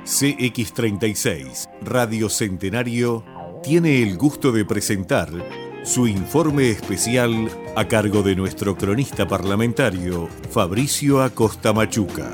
CX36 Radio Centenario tiene el gusto de presentar su informe especial a cargo de nuestro cronista parlamentario Fabricio Acosta Machuca.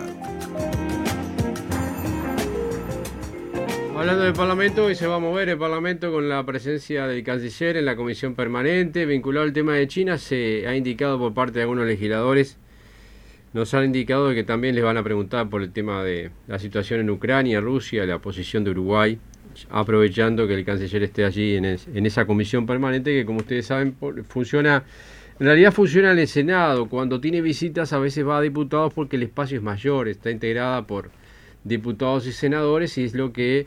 Hablando del Parlamento, hoy se va a mover el Parlamento con la presencia del canciller en la comisión permanente. Vinculado al tema de China, se ha indicado por parte de algunos legisladores, nos han indicado que también les van a preguntar por el tema de la situación en Ucrania, Rusia, la posición de Uruguay, aprovechando que el canciller esté allí en esa comisión permanente que, como ustedes saben, funciona, en realidad funciona en el Senado. Cuando tiene visitas a veces va a diputados porque el espacio es mayor, está integrada por diputados y senadores y es lo que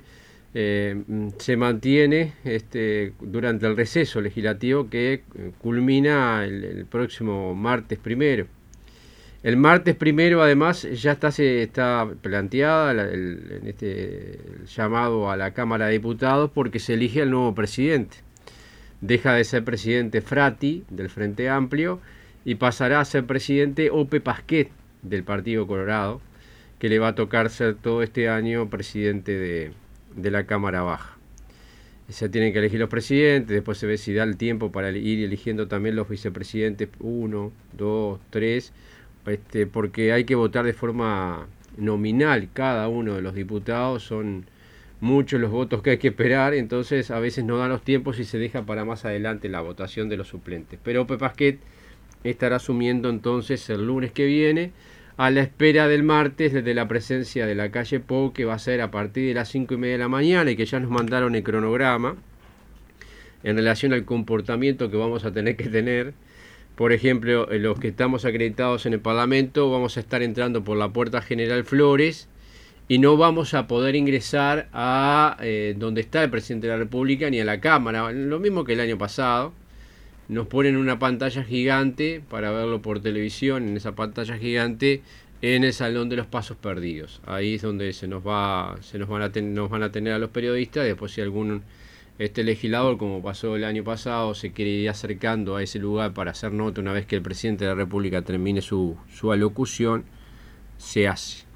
se mantiene durante el receso legislativo que culmina el próximo martes 1. El martes 1, además, ya está planteada el llamado a la Cámara de Diputados porque se elige al nuevo presidente. Deja de ser presidente Frati, del Frente Amplio, y pasará a ser presidente Ope Pasquet, del Partido Colorado, que le va a tocar ser todo este año presidente de la Cámara Baja. Se tienen que elegir los presidentes, después se ve si da el tiempo para ir eligiendo también los vicepresidentes 1, 2, 3, porque hay que votar de forma nominal cada uno de los diputados, son muchos los votos que hay que esperar, entonces a veces no dan los tiempos y se deja para más adelante la votación de los suplentes. Pero Ope Pasquet estará asumiendo entonces el lunes que viene, a la espera del martes de la presencia de la calle Pou, que va a ser a partir de las 5:30 de la mañana y que ya nos mandaron el cronograma en relación al comportamiento que vamos a tener que tener. Por ejemplo, los que estamos acreditados en el Parlamento vamos a estar entrando por la puerta General Flores y no vamos a poder ingresar a donde está el presidente de la República ni a la Cámara. Lo mismo que el año pasado. Nos ponen una pantalla gigante para verlo por televisión, en esa pantalla gigante, en el Salón de los Pasos Perdidos. Ahí es donde nos van a tener a los periodistas. Después, si algún legislador, como pasó el año pasado, se quiere ir acercando a ese lugar para hacer nota una vez que el presidente de la República termine su alocución, se hace.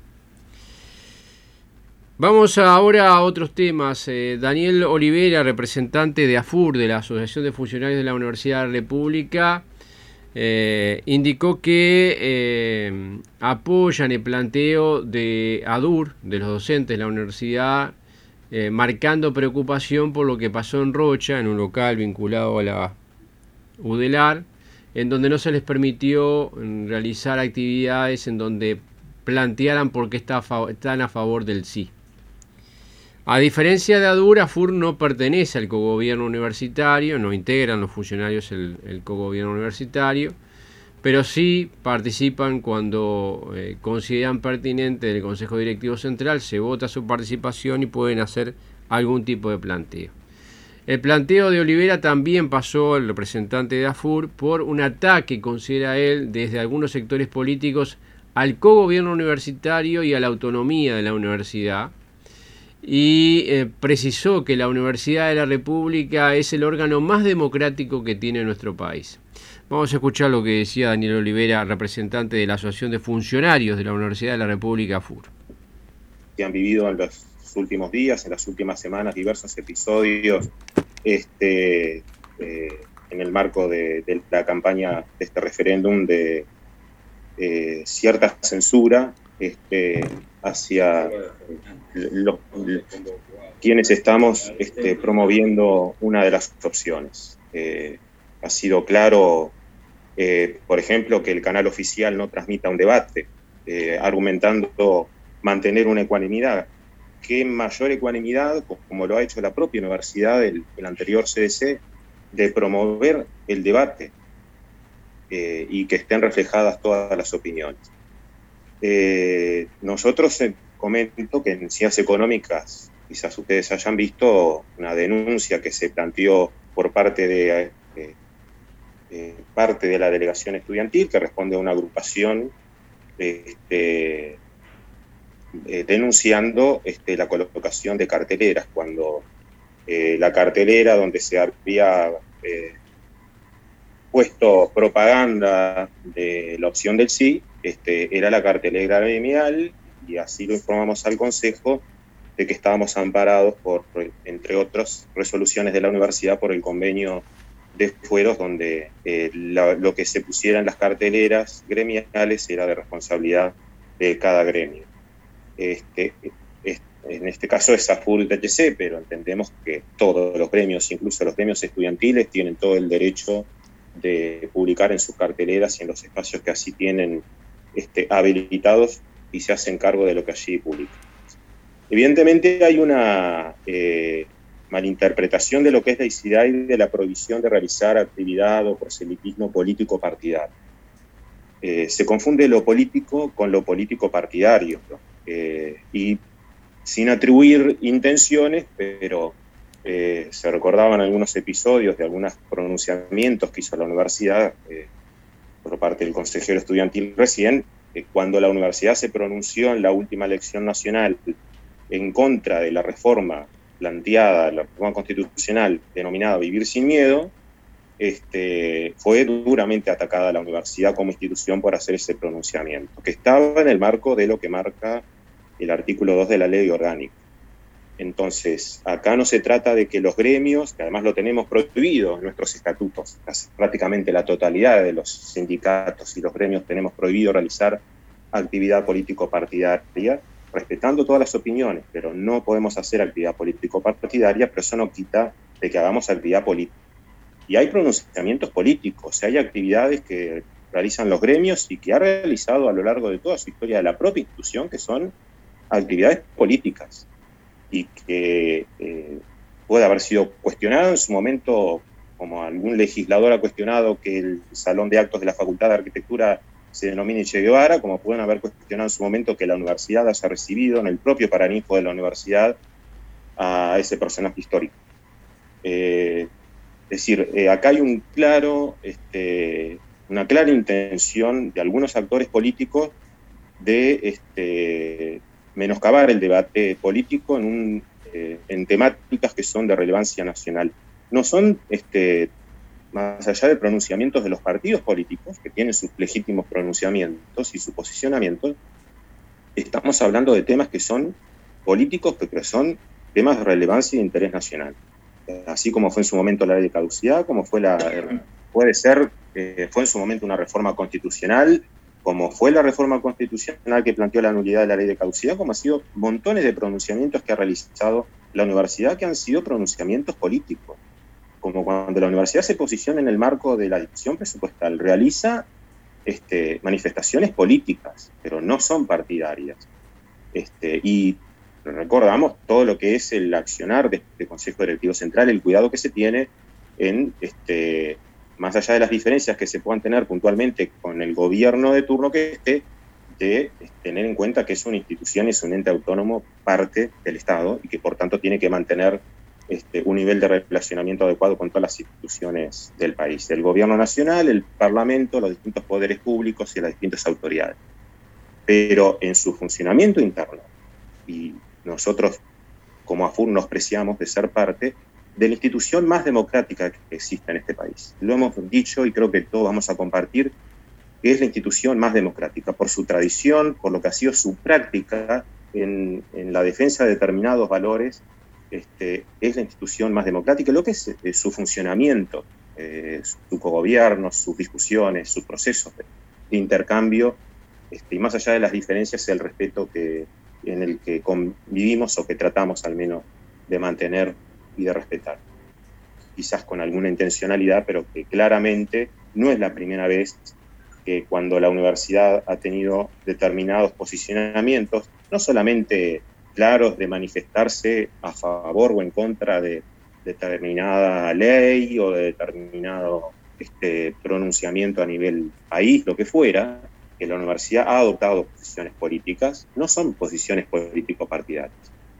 Vamos ahora a otros temas. Daniel Olivera, representante de AFUR, de la Asociación de Funcionarios de la Universidad de la República, indicó que apoyan el planteo de ADUR, de los docentes de la universidad, marcando preocupación por lo que pasó en Rocha, en un local vinculado a la UDELAR, en donde no se les permitió realizar actividades en donde plantearan por qué están a favor del sí. A diferencia de ADUR, AFUR no pertenece al cogobierno universitario, no integran los funcionarios el cogobierno universitario, pero sí participan cuando consideran pertinente del Consejo Directivo Central, se vota su participación y pueden hacer algún tipo de planteo. El planteo de Olivera también pasó, el representante de AFUR, por un ataque, considera él, desde algunos sectores políticos al cogobierno universitario y a la autonomía de la universidad, y precisó que la Universidad de la República es el órgano más democrático que tiene nuestro país. Vamos a escuchar lo que decía Daniel Olivera, representante de la Asociación de Funcionarios de la Universidad de la República, AFUR. Que han vivido en los últimos días, en las últimas semanas, diversos episodios en el marco de la campaña de este referéndum de cierta censura hacia quienes estamos promoviendo una de las opciones. Ha sido claro, por ejemplo, que el canal oficial no transmita un debate, argumentando mantener una ecuanimidad. ¿Qué mayor ecuanimidad, como lo ha hecho la propia universidad, el anterior CDC, de promover el debate y que estén reflejadas todas las opiniones? Nosotros comento que en Ciencias Económicas, quizás ustedes hayan visto una denuncia que se planteó por parte de la delegación estudiantil, que responde a una agrupación denunciando la colocación de carteleras, cuando la cartelera donde se había puesto propaganda de la opción del sí, era la cartelera gremial, y así lo informamos al Consejo, de que estábamos amparados por, entre otras resoluciones de la universidad, por el convenio de fueros, donde lo que se pusiera en las carteleras gremiales era de responsabilidad de cada gremio. En este caso es AFUR y THC, pero entendemos que todos los gremios, incluso los gremios estudiantiles, tienen todo el derecho de publicar en sus carteleras y en los espacios que así tienen habilitados, y se hacen cargo de lo que allí publican. Evidentemente hay una malinterpretación de lo que es laicidad y de la prohibición de realizar actividad o proselitismo político partidario. Se confunde lo político con lo político partidario, ¿no? Y sin atribuir intenciones, pero se recordaban algunos episodios de algunos pronunciamientos que hizo la universidad por parte del consejero estudiantil recién, cuando la universidad se pronunció en la última elección nacional en contra de la reforma planteada, la reforma constitucional denominada Vivir sin Miedo, fue duramente atacada la universidad como institución por hacer ese pronunciamiento, que estaba en el marco de lo que marca el artículo 2 de la ley orgánica. Entonces, acá no se trata de que los gremios, que además lo tenemos prohibido en nuestros estatutos, prácticamente la totalidad de los sindicatos y los gremios tenemos prohibido realizar actividad político-partidaria, respetando todas las opiniones, pero no podemos hacer actividad político-partidaria, pero eso no quita de que hagamos actividad política. Y hay pronunciamientos políticos, hay actividades que realizan los gremios y que ha realizado a lo largo de toda su historia de la propia institución, que son actividades políticas y que puede haber sido cuestionado en su momento, como algún legislador ha cuestionado que el Salón de Actos de la Facultad de Arquitectura se denomine Che Guevara, como pueden haber cuestionado en su momento que la universidad haya recibido en el propio paraninfo de la universidad a ese personaje histórico. Es decir, acá hay una clara intención de algunos actores políticos de menoscabar el debate político en temáticas que son de relevancia nacional. No son, más allá de pronunciamientos de los partidos políticos, que tienen sus legítimos pronunciamientos y su posicionamiento, estamos hablando de temas que son políticos, pero son temas de relevancia y de interés nacional. Así como fue en su momento la ley de caducidad, como fue fue en su momento una reforma constitucional, como fue la reforma constitucional que planteó la nulidad de la ley de caducidad, como han sido montones de pronunciamientos que ha realizado la universidad, que han sido pronunciamientos políticos, como cuando la universidad se posiciona en el marco de la discusión presupuestal, realiza manifestaciones políticas, pero no son partidarias. Y recordamos todo lo que es el accionar de este Consejo Directivo Central, el cuidado que se tiene en más allá de las diferencias que se puedan tener puntualmente con el gobierno de turno que esté, de tener en cuenta que es una institución, es un ente autónomo, parte del Estado, y que por tanto tiene que mantener un nivel de relacionamiento adecuado con todas las instituciones del país, el gobierno nacional, el parlamento, los distintos poderes públicos y las distintas autoridades. Pero en su funcionamiento interno, y nosotros como AFUR nos preciamos de ser parte de la institución más democrática que existe en este país. Lo hemos dicho y creo que todos vamos a compartir, que es la institución más democrática, por su tradición, por lo que ha sido su práctica en la defensa de determinados valores. Es la institución más democrática, lo que es su funcionamiento, su cogobierno, sus discusiones, sus procesos de intercambio, y más allá de las diferencias, el respeto en el que convivimos o que tratamos al menos de mantener y de respetar. Quizás con alguna intencionalidad, pero que claramente no es la primera vez que cuando la universidad ha tenido determinados posicionamientos, no solamente claros de manifestarse a favor o en contra de determinada ley o de determinado pronunciamiento a nivel país, lo que fuera, que la universidad ha adoptado posiciones políticas, no son posiciones político-partidarias.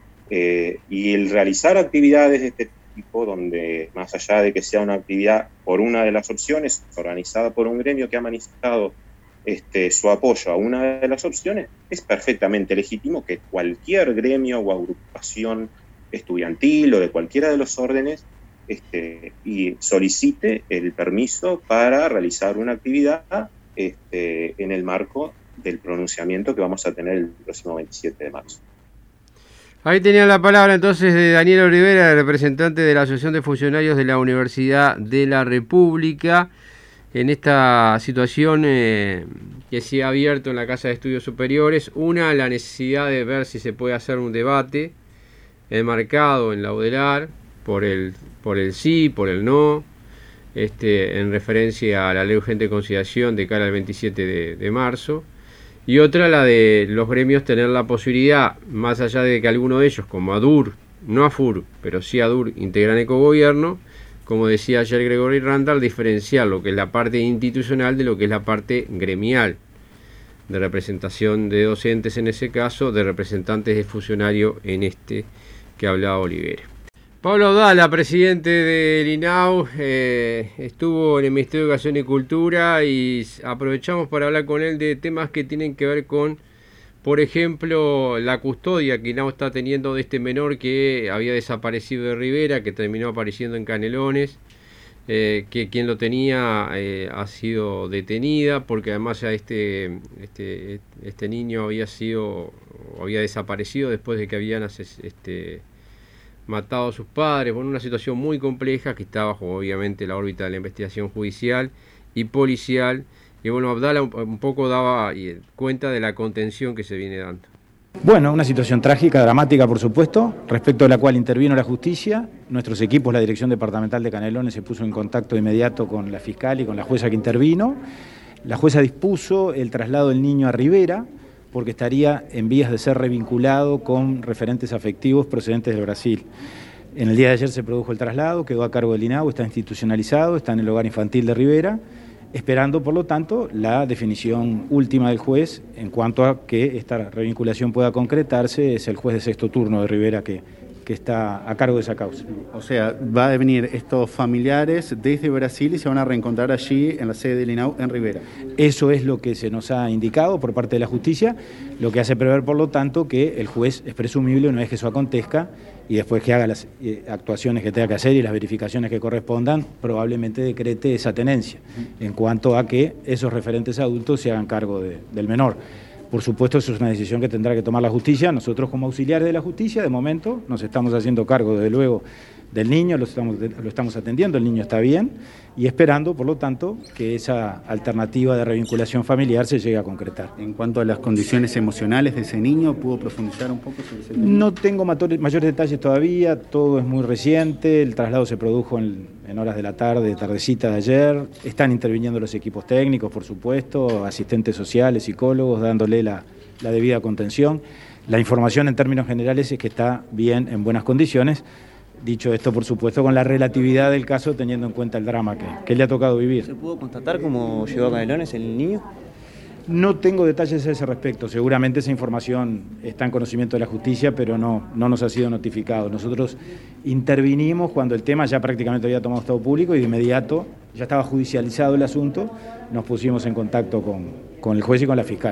Y el realizar actividades de este tipo, donde más allá de que sea una actividad por una de las opciones, organizada por un gremio que ha manifestado su apoyo a una de las opciones, es perfectamente legítimo que cualquier gremio o agrupación estudiantil o de cualquiera de los órdenes y solicite el permiso para realizar una actividad en el marco del pronunciamiento que vamos a tener el próximo 27 de marzo. Ahí tenía la palabra entonces de Daniel Olivera, representante de la Asociación de Funcionarios de la Universidad de la República, en esta situación que se ha abierto en la Casa de Estudios Superiores. Una, la necesidad de ver si se puede hacer un debate enmarcado en la UDELAR por el sí, por el no, en referencia a la Ley Urgente de Conciliación de cara al 27 de marzo. Y otra, la de los gremios tener la posibilidad, más allá de que alguno de ellos, como ADUR, no AFUR, pero sí ADUR, integran ecogobierno, como decía ayer Gregory Randall, diferenciar lo que es la parte institucional de lo que es la parte gremial, de representación de docentes en ese caso, de representantes de funcionarios en este que hablaba Olivera. Pablo Abdala, presidente del INAU, estuvo en el Ministerio de Educación y Cultura y aprovechamos para hablar con él de temas que tienen que ver con, por ejemplo, la custodia que INAU está teniendo de este menor que había desaparecido de Rivera, que terminó apareciendo en Canelones, que quien lo tenía ha sido detenida, porque además ya este niño había desaparecido después de que habían matado a sus padres, por una situación muy compleja que está bajo obviamente la órbita de la investigación judicial y policial. Y bueno, Abdala un poco daba cuenta de la contención que se viene dando. Bueno, una situación trágica, dramática por supuesto, respecto de la cual intervino la justicia. Nuestros equipos, la Dirección Departamental de Canelones, se puso en contacto inmediato con la fiscal y con la jueza que intervino. La jueza dispuso el traslado del niño a Rivera, porque estaría en vías de ser revinculado con referentes afectivos procedentes del Brasil. En el día de ayer se produjo el traslado, quedó a cargo del INAU, está institucionalizado, está en el hogar infantil de Rivera, esperando por lo tanto la definición última del juez en cuanto a que esta revinculación pueda concretarse. Es el juez de sexto turno de Rivera que está a cargo de esa causa. O sea, va a venir estos familiares desde Brasil y se van a reencontrar allí en la sede del INAU en Rivera. Eso es lo que se nos ha indicado por parte de la justicia, lo que hace prever por lo tanto que el juez es presumible, una vez que eso acontezca y después que haga las actuaciones que tenga que hacer y las verificaciones que correspondan, probablemente decrete esa tenencia en cuanto a que esos referentes adultos se hagan cargo del menor. Por supuesto, eso es una decisión que tendrá que tomar la justicia. Nosotros, como auxiliares de la justicia, de momento nos estamos haciendo cargo, desde luego, del niño, lo estamos atendiendo, el niño está bien, y esperando, por lo tanto, que esa alternativa de revinculación familiar se llegue a concretar. En cuanto a las condiciones emocionales de ese niño, ¿pudo profundizar un poco sobre ese tema? No tengo mayores detalles todavía, todo es muy reciente, el traslado se produjo en horas de la tarde, tardecita de ayer, están interviniendo los equipos técnicos, por supuesto, asistentes sociales, psicólogos, dándole la debida contención. La información en términos generales es que está bien, en buenas condiciones. Dicho esto, por supuesto, con la relatividad del caso, teniendo en cuenta el drama que le ha tocado vivir. ¿Se pudo constatar cómo llegó a Canelones el niño? No tengo detalles a ese respecto. Seguramente esa información está en conocimiento de la justicia, pero no nos ha sido notificado. Nosotros intervinimos cuando el tema ya prácticamente había tomado estado público y de inmediato ya estaba judicializado el asunto. Nos pusimos en contacto con el juez y con la fiscal.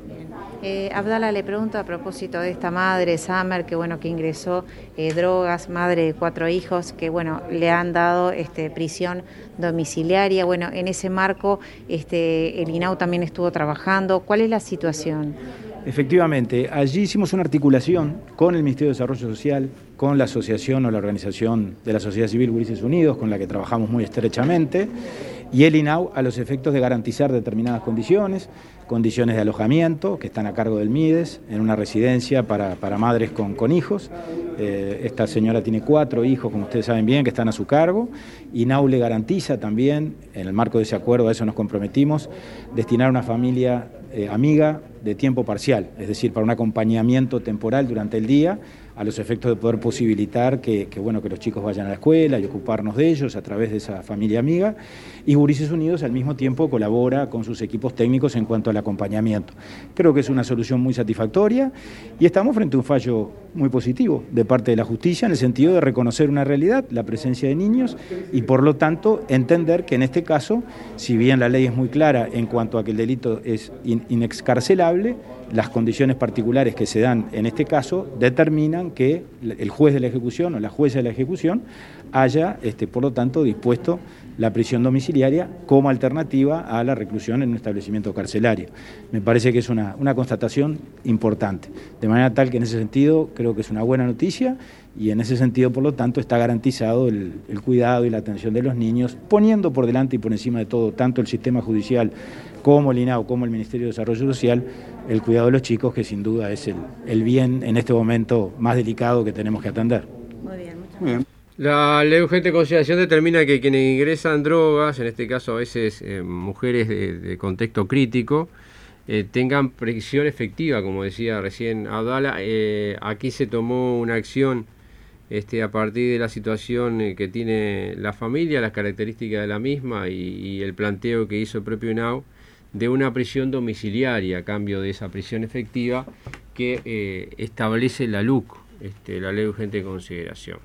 Abdala, le pregunto a propósito de esta madre, Samer, que ingresó drogas, madre de 4 hijos, que le han dado prisión domiciliaria. En ese marco el INAU también estuvo trabajando. ¿Cuál es la situación? Efectivamente, allí hicimos una articulación con el Ministerio de Desarrollo Social, con la asociación o la organización de la sociedad civil Gurises Unidos, con la que trabajamos muy estrechamente, y el INAU a los efectos de garantizar determinadas condiciones de alojamiento que están a cargo del MIDES, en una residencia para madres con hijos. Esta señora tiene 4 hijos, como ustedes saben bien, que están a su cargo. INAU le garantiza también, en el marco de ese acuerdo, a eso nos comprometimos, destinar una familia amiga de tiempo parcial, es decir, para un acompañamiento temporal durante el día, a los efectos de poder posibilitar que los chicos vayan a la escuela y ocuparnos de ellos a través de esa familia amiga. Y Gurises Unidos al mismo tiempo colabora con sus equipos técnicos en cuanto al acompañamiento. Creo que es una solución muy satisfactoria y estamos frente a un fallo muy positivo de parte de la justicia en el sentido de reconocer una realidad, la presencia de niños, y por lo tanto entender que en este caso, si bien la ley es muy clara en cuanto a que el delito es inexcarcelable, las condiciones particulares que se dan en este caso determinan que el juez de la ejecución o la jueza de la ejecución haya, por lo tanto, dispuesto la prisión domiciliaria como alternativa a la reclusión en un establecimiento carcelario. Me parece que es una constatación importante, de manera tal que en ese sentido creo creo que es una buena noticia y en ese sentido, por lo tanto, está garantizado el cuidado y la atención de los niños, poniendo por delante y por encima de todo, tanto el sistema judicial como el INAU, como el Ministerio de Desarrollo Social, el cuidado de los chicos, que sin duda es el bien en este momento más delicado que tenemos que atender. Muy bien, muchas gracias. La ley de urgente consideración determina que quienes ingresan drogas, en este caso a veces mujeres de contexto crítico, tengan prisión efectiva, como decía recién Abdala. Aquí se tomó una acción a partir de la situación que tiene la familia, las características de la misma y el planteo que hizo el propio INAU de una prisión domiciliaria a cambio de esa prisión efectiva que establece la LUC, la ley de urgente consideración.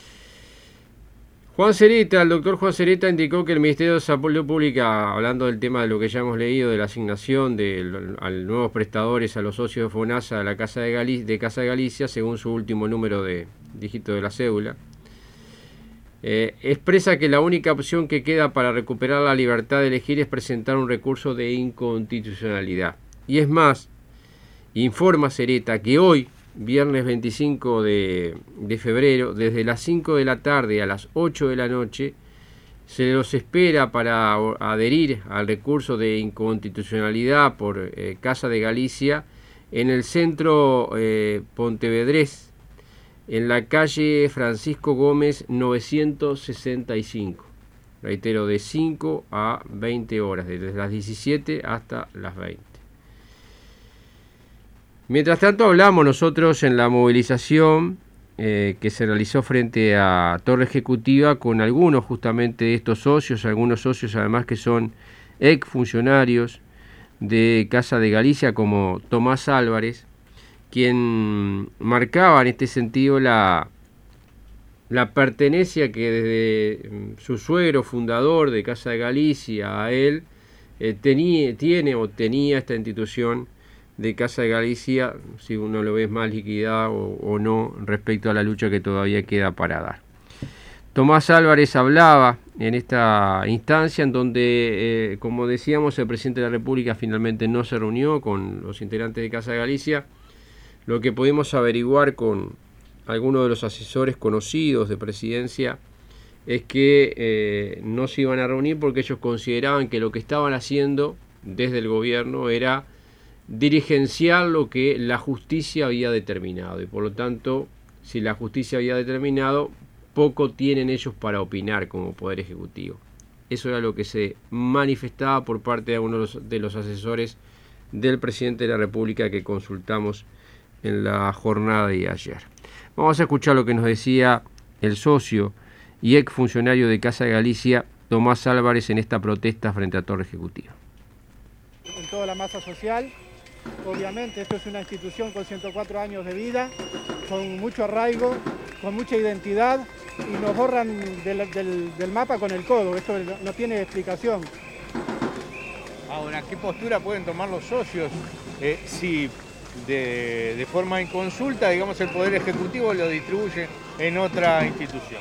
El doctor Juan Cereta indicó que el Ministerio de Salud Pública, hablando del tema de lo que ya hemos leído, de la asignación a nuevos prestadores a los socios de FONASA de la Casa de Galicia, según su último número de dígito de la cédula, expresa que la única opción que queda para recuperar la libertad de elegir es presentar un recurso de inconstitucionalidad. Y es más, informa Cereta que hoy, viernes 25 de febrero, desde las 5 de la tarde a las 8 de la noche, se los espera para adherir al recurso de inconstitucionalidad por Casa de Galicia en el centro pontevedrés, en la calle Francisco Gómez 965. Reitero, de 5 a 20 horas, desde las 17 hasta las 20. Mientras tanto hablamos nosotros en la movilización que se realizó frente a Torre Ejecutiva con algunos justamente de estos socios, algunos socios además que son exfuncionarios de Casa de Galicia como Tomás Álvarez, quien marcaba en este sentido la pertenencia que desde su suegro fundador de Casa de Galicia a él tenía esta institución de Casa de Galicia, si uno lo ve más liquidada o no respecto a la lucha que todavía queda para dar. Tomás Álvarez hablaba en esta instancia en donde, como decíamos, el presidente de la República finalmente no se reunió con los integrantes de Casa de Galicia. Lo que pudimos averiguar con algunos de los asesores conocidos de presidencia es que no se iban a reunir porque ellos consideraban que lo que estaban haciendo desde el gobierno era dirigenciar lo que la justicia había determinado y por lo tanto, si la justicia había determinado, poco tienen ellos para opinar como Poder Ejecutivo. Eso era lo que se manifestaba por parte de algunos de los asesores del presidente de la República que consultamos en la jornada de ayer. Vamos a escuchar lo que nos decía el socio y exfuncionario de Casa de Galicia, Tomás Álvarez, en esta protesta frente a Torre Ejecutiva. En toda la masa social. Obviamente esto es una institución con 104 años de vida, con mucho arraigo, con mucha identidad y nos borran del mapa con el codo. Esto no tiene explicación. Ahora, ¿qué postura pueden tomar los socios si de forma inconsulta, digamos, el Poder Ejecutivo lo distribuye en otra institución?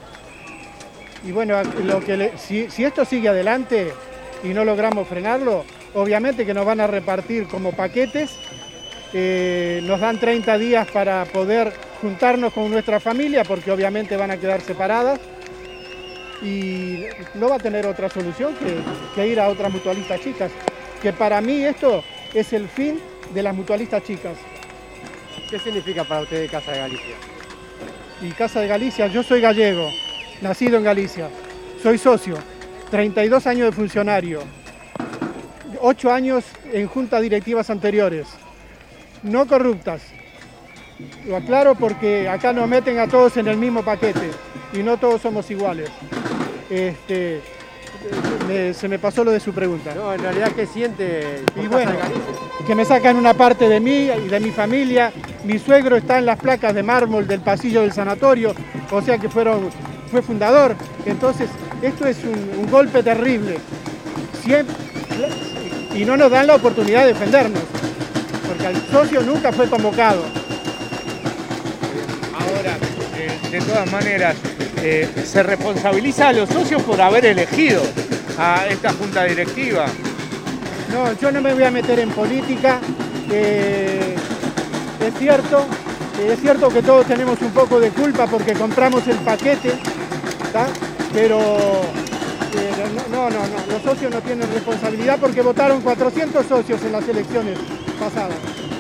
Y bueno, si esto sigue adelante y no logramos frenarlo, obviamente que nos van a repartir como paquetes, nos dan 30 días para poder juntarnos con nuestra familia, porque obviamente van a quedar separadas, y no va a tener otra solución que ir a otras mutualistas chicas, que para mí esto es el fin de las mutualistas chicas. ¿Qué significa para usted Casa de Galicia? Y Casa de Galicia, yo soy gallego, nacido en Galicia, soy socio, 32 años de funcionario, 8 años en juntas directivas anteriores, no corruptas. Lo aclaro porque acá nos meten a todos en el mismo paquete y no todos somos iguales. Se me pasó lo de su pregunta. No, en realidad, ¿qué siente? Y bueno, que me sacan una parte de mí y de mi familia. Mi suegro está en las placas de mármol del pasillo del sanatorio, o sea que fue fundador. Entonces, esto es un golpe terrible. Y no nos dan la oportunidad de defendernos, porque el socio nunca fue convocado. Ahora, de todas maneras, se responsabiliza a los socios por haber elegido a esta junta directiva. No, yo no me voy a meter en política. Es cierto Es cierto que todos tenemos un poco de culpa porque compramos el paquete, ¿tá? Pero no, los socios no tienen responsabilidad porque votaron 400 socios en las elecciones pasadas.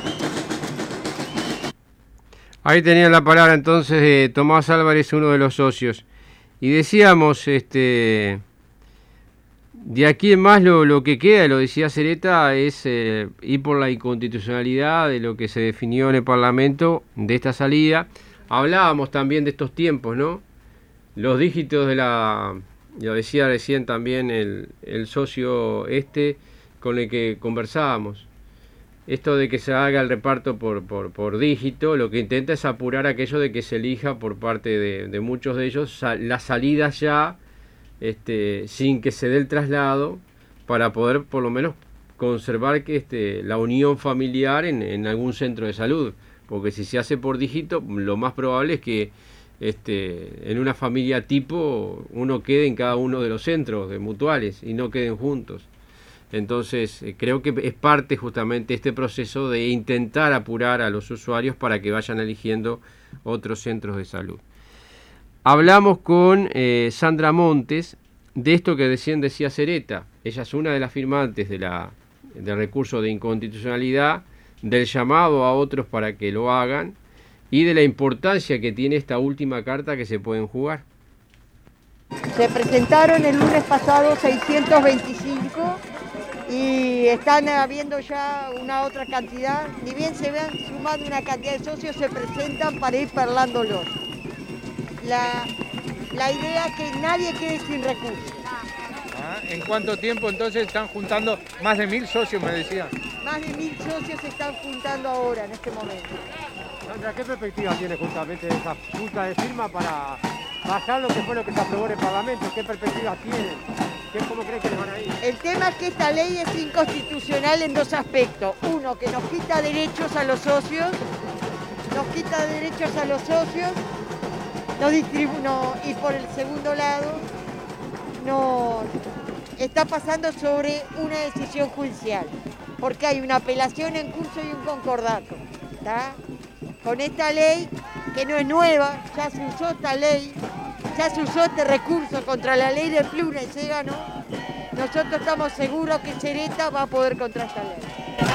Ahí tenía la palabra entonces de Tomás Álvarez, uno de los socios. Y decíamos, de aquí en más lo que queda, lo decía Sereta, es ir por la inconstitucionalidad de lo que se definió en el Parlamento de esta salida. Hablábamos también de estos tiempos, ¿no? Los dígitos lo decía recién también el socio con el que conversábamos. Esto de que se haga el reparto por dígito, lo que intenta es apurar aquello de que se elija por parte de muchos de ellos la salida ya, sin que se dé el traslado, para poder por lo menos conservar la unión familiar en algún centro de salud. Porque si se hace por dígito, lo más probable es que en una familia tipo uno quede en cada uno de los centros de mutuales y no queden juntos. Entonces, creo que es parte justamente este proceso de intentar apurar a los usuarios para que vayan eligiendo otros centros de salud. Hablamos con Sandra Montes de esto que decía Sereta. Ella es una de las firmantes del recurso de inconstitucionalidad, del llamado a otros para que lo hagan y de la importancia que tiene esta última carta que se pueden jugar. Se presentaron el lunes pasado 625 y están habiendo ya una otra cantidad. Ni bien se vean sumando una cantidad de socios, se presentan para ir perlándolos. La idea es que nadie quede sin recursos. ¿En cuánto tiempo entonces están juntando? Más de 1000 socios, me decían. Más de 1000 socios se están juntando ahora, en este momento. Sandra, ¿qué perspectiva tiene justamente esa junta de firma para bajar lo que fue lo que se aprobó en el Parlamento? ¿Qué perspectivas tienen? ¿Cómo creen que les van a ir? El tema es que esta ley es inconstitucional en dos aspectos. Uno, que nos quita derechos a los socios, y por el segundo lado, está pasando sobre una decisión judicial, porque hay una apelación en curso y un concordato, ¿tá? Con esta ley, que no es nueva, ya se usó esta ley, ya se usó este recurso contra la ley de Pluna y se ganó. Nosotros estamos seguros que Sereta va a poder contra esta ley.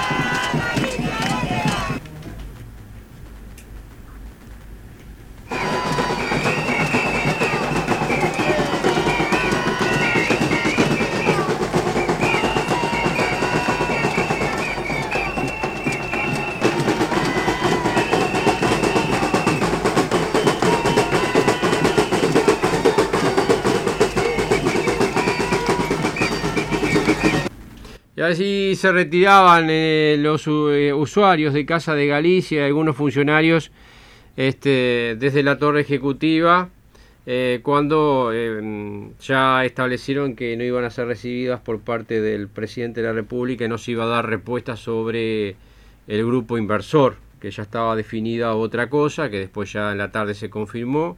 Y así se retiraban los usuarios de Casa de Galicia, algunos funcionarios desde la torre ejecutiva, cuando ya establecieron que no iban a ser recibidas por parte del presidente de la República y no se iba a dar respuesta sobre el grupo inversor, que ya estaba definida otra cosa, que después ya en la tarde se confirmó,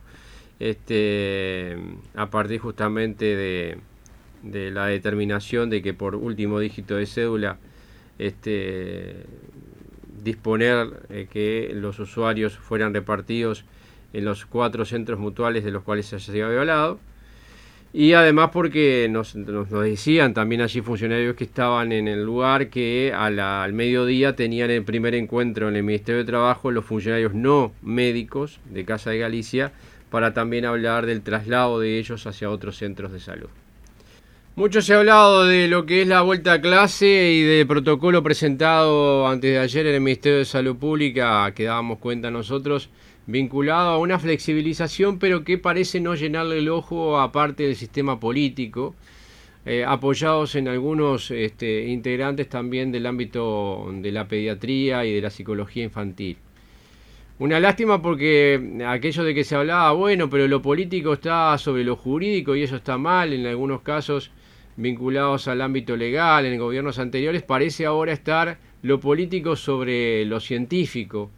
a partir justamente de la determinación de que por último dígito de cédula disponer que los usuarios fueran repartidos en los 4 centros mutuales de los cuales se había hablado, y además porque nos decían también allí funcionarios que estaban en el lugar que al mediodía tenían el primer encuentro en el Ministerio de Trabajo los funcionarios no médicos de Casa de Galicia para también hablar del traslado de ellos hacia otros centros de salud. Mucho se ha hablado de lo que es la vuelta a clase y del protocolo presentado antes de ayer en el Ministerio de Salud Pública, que dábamos cuenta nosotros, vinculado a una flexibilización, pero que parece no llenarle el ojo a parte del sistema político, apoyados en algunos integrantes también del ámbito de la pediatría y de la psicología infantil. Una lástima porque aquello de que se hablaba, bueno, pero lo político está sobre lo jurídico y eso está mal, en algunos casos vinculados al ámbito legal, en gobiernos anteriores, parece ahora estar lo político sobre lo científico.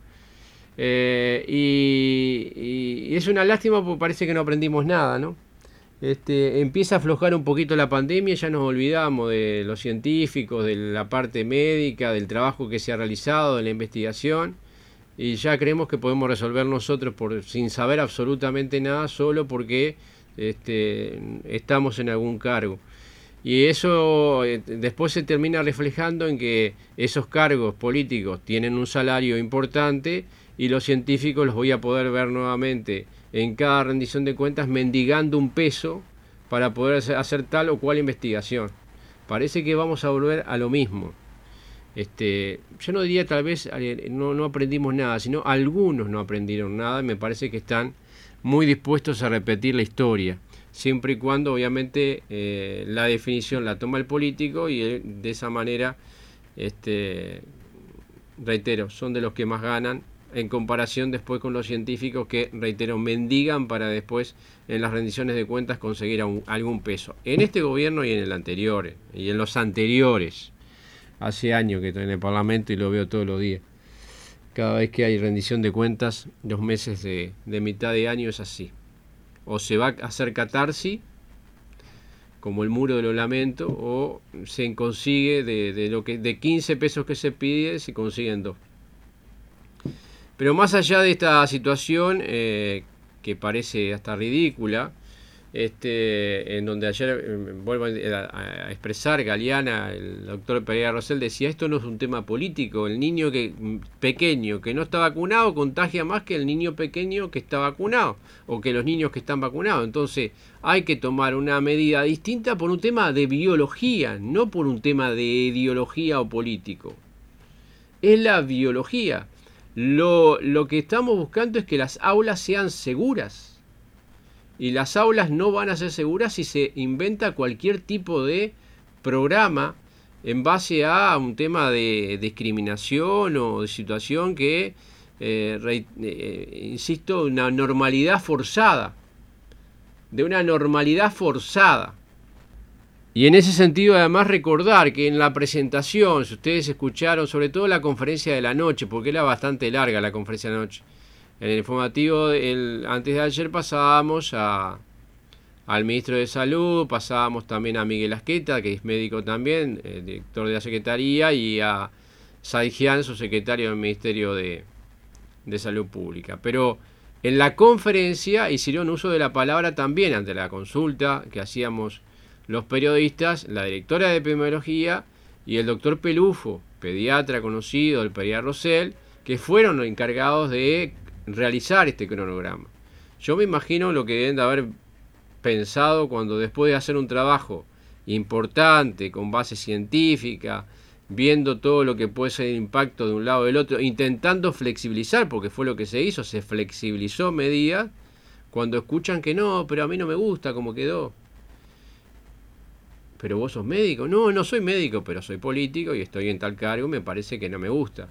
Y es una lástima porque parece que no aprendimos nada, ¿no? Empieza a aflojar un poquito la pandemia, ya nos olvidamos de los científicos, de la parte médica, del trabajo que se ha realizado, de la investigación, y ya creemos que podemos resolver nosotros sin saber absolutamente nada, solo porque estamos en algún cargo. Y eso después se termina reflejando en que esos cargos políticos tienen un salario importante y los científicos los voy a poder ver nuevamente en cada rendición de cuentas mendigando un peso para poder hacer tal o cual investigación. Parece que vamos a volver a lo mismo. Yo no diría tal vez no aprendimos nada, sino algunos no aprendieron nada y me parece que están muy dispuestos a repetir la historia, siempre y cuando obviamente la definición la toma el político y de esa manera, reitero, son de los que más ganan en comparación después con los científicos que, reitero, mendigan para después en las rendiciones de cuentas conseguir algún peso. En este gobierno y en el anterior y en los anteriores. Hace años que estoy en el Parlamento y lo veo todos los días. Cada vez que hay rendición de cuentas, los meses de mitad de año es así. O se va a hacer catarsis, como el muro de los lamentos, o se consigue de 15 pesos que se pide, se consiguen 2. Pero más allá de esta situación, que parece hasta ridícula, en donde ayer, vuelvo a expresar, Galeana, el doctor Pereira Rosell decía, esto no es un tema político, el niño pequeño que no está vacunado contagia más que el niño pequeño que está vacunado, o que los niños que están vacunados. Entonces hay que tomar una medida distinta por un tema de biología, no por un tema de ideología o político. Es la biología. Lo que estamos buscando es que las aulas sean seguras. Y las aulas no van a ser seguras si se inventa cualquier tipo de programa en base a un tema de discriminación o de situación que, insisto, una normalidad forzada. De una normalidad forzada. Y en ese sentido, además, recordar que en la presentación, si ustedes escucharon, sobre todo la conferencia de la noche, porque era bastante larga la conferencia de la noche, en el informativo antes de ayer pasábamos al ministro de Salud, pasábamos también a Miguel Asqueta, que es médico también, director de la Secretaría, y a Saijian, su secretario del Ministerio de Salud Pública. Pero en la conferencia hicieron uso de la palabra también ante la consulta que hacíamos los periodistas, la directora de epidemiología y el doctor Pelufo, pediatra conocido del Pereira Rosell, que fueron los encargados de realizar este cronograma. Yo me imagino lo que deben de haber pensado cuando, después de hacer un trabajo importante con base científica, viendo todo lo que puede ser el impacto de un lado o del otro, intentando flexibilizar, porque fue lo que se hizo, se flexibilizó medidas, cuando escuchan que no, pero a mí no me gusta cómo quedó. ¿Pero vos sos médico? No, no soy médico, pero soy político y estoy en tal cargo, me parece que no me gusta.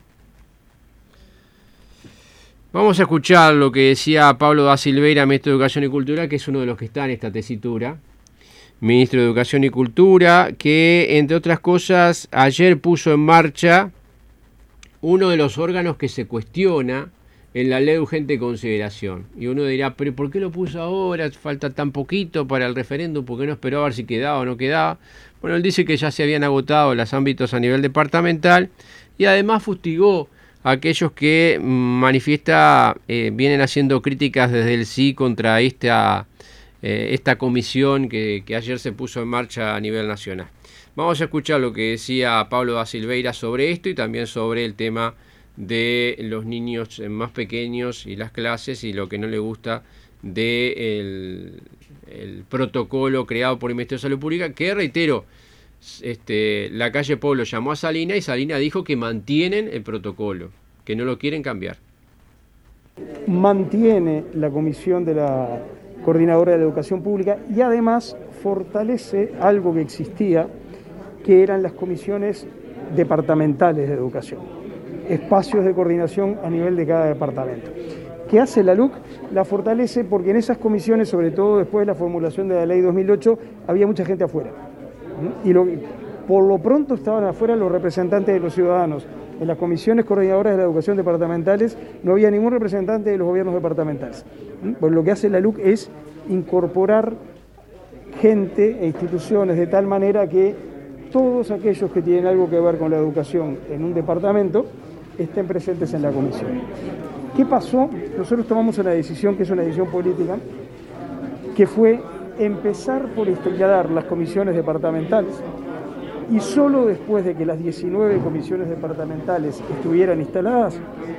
Vamos a escuchar lo que decía Pablo da Silveira, ministro de Educación y Cultura, que es uno de los que está en esta tesitura. Ministro de Educación y Cultura, que entre otras cosas ayer puso en marcha uno de los órganos que se cuestiona en la ley de urgente consideración. Y uno dirá, pero ¿por qué lo puso ahora? Falta tan poquito para el referéndum, ¿por qué no esperó a ver si quedaba o no quedaba? Bueno, él dice que ya se habían agotado los ámbitos a nivel departamental y además fustigó a aquellos que vienen haciendo críticas desde el sí contra esta comisión que ayer se puso en marcha a nivel nacional. Vamos a escuchar lo que decía Pablo da Silveira sobre esto y también sobre el tema de los niños más pequeños y las clases y lo que no le gusta del protocolo creado por el Ministerio de Salud Pública, que reitero, la calle Polo llamó a Salina y Salina dijo que mantienen el protocolo, que no lo quieren cambiar. Mantiene la comisión de la Coordinadora de la Educación Pública y además fortalece algo que existía, que eran las comisiones departamentales de educación, espacios de coordinación a nivel de cada departamento. ¿Qué hace la LUC? La fortalece porque en esas comisiones, sobre todo después de la formulación de la ley 2008, había mucha gente afuera. Y por lo pronto estaban afuera los representantes de los ciudadanos. En las comisiones coordinadoras de la educación departamentales no había ningún representante de los gobiernos departamentales. Pues lo que hace la LUC es incorporar gente e instituciones de tal manera que todos aquellos que tienen algo que ver con la educación en un departamento estén presentes en la comisión. ¿Qué pasó? Nosotros tomamos una decisión que es una decisión política, que fue empezar por instalar las comisiones departamentales y solo después de que las 19 comisiones departamentales estuvieran instaladas,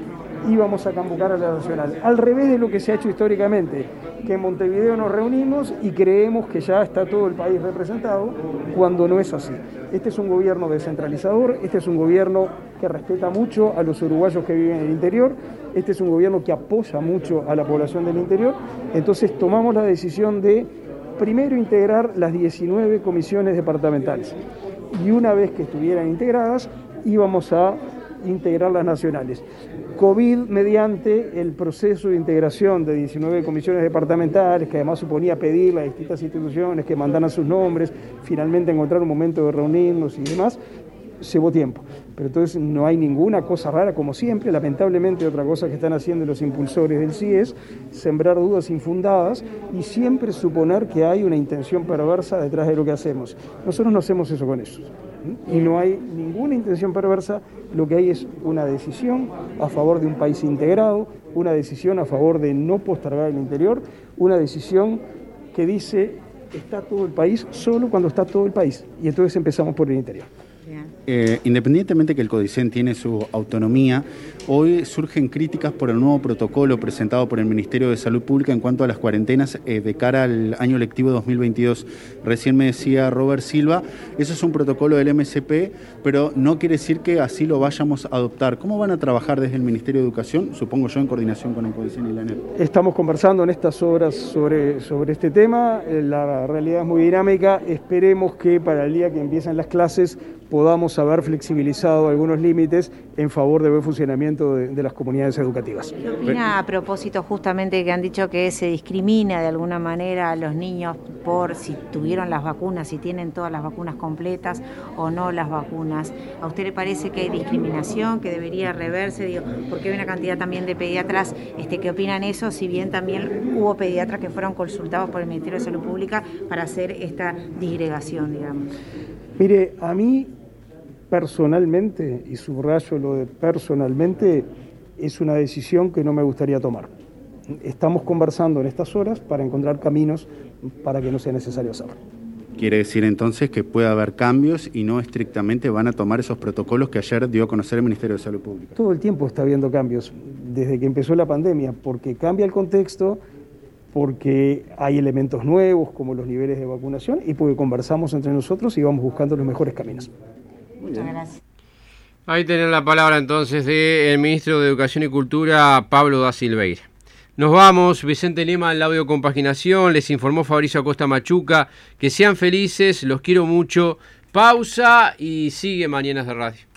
íbamos a convocar a la nacional. Al revés de lo que se ha hecho históricamente, que en Montevideo nos reunimos y creemos que ya está todo el país representado, cuando no es así. Este es un gobierno descentralizador, este es un gobierno que respeta mucho a los uruguayos que viven en el interior, este es un gobierno que apoya mucho a la población del interior, entonces tomamos la decisión de primero integrar las 19 comisiones departamentales y una vez que estuvieran integradas íbamos a integrar las nacionales. COVID mediante el proceso de integración de 19 comisiones departamentales, que además suponía pedir a distintas instituciones que mandaran sus nombres, finalmente encontrar un momento de reunirnos y demás, llevó tiempo. Pero entonces no hay ninguna cosa rara, como siempre. Lamentablemente otra cosa que están haciendo los impulsores del sí es sembrar dudas infundadas y siempre suponer que hay una intención perversa detrás de lo que hacemos. Nosotros no hacemos eso con ellos. Y no hay ninguna intención perversa, lo que hay es una decisión a favor de un país integrado, una decisión a favor de no postergar el interior, una decisión que dice está todo el país solo cuando está todo el país, y entonces empezamos por el interior. Independientemente que el CODICEN tiene su autonomía, hoy surgen críticas por el nuevo protocolo presentado por el Ministerio de Salud Pública en cuanto a las cuarentenas de cara al año lectivo 2022. Recién me decía Robert Silva, eso es un protocolo del MSP, pero no quiere decir que así lo vayamos a adoptar. ¿Cómo van a trabajar desde el Ministerio de Educación, supongo yo en coordinación con el CODICEN y la ANEP? Estamos conversando en estas horas sobre este tema, la realidad es muy dinámica, esperemos que para el día que empiecen las clases podamos haber flexibilizado algunos límites en favor del buen funcionamiento de las comunidades educativas. ¿Qué opina a propósito justamente que han dicho que se discrimina de alguna manera a los niños por si tuvieron las vacunas, si tienen todas las vacunas completas o no las vacunas? ¿A usted le parece que hay discriminación, que debería reverse? Digo, porque hay una cantidad también de pediatras que opinan eso, si bien también hubo pediatras que fueron consultados por el Ministerio de Salud Pública para hacer esta disgregación, digamos. Mire, a mí personalmente, y subrayo lo de personalmente, es una decisión que no me gustaría tomar. Estamos conversando en estas horas para encontrar caminos para que no sea necesario hacerlo. Quiere decir entonces que puede haber cambios y no estrictamente van a tomar esos protocolos que ayer dio a conocer el Ministerio de Salud Pública. Todo el tiempo está habiendo cambios, desde que empezó la pandemia, porque cambia el contexto, porque hay elementos nuevos como los niveles de vacunación y porque conversamos entre nosotros y vamos buscando los mejores caminos. Muchas gracias. Ahí tienen la palabra entonces del ministro de Educación y Cultura, Pablo da Silveira. Nos vamos, Vicente Lima en la audio compaginación, les informó Fabricio Acosta Machuca, que sean felices, los quiero mucho, pausa y sigue Mañanas de Radio.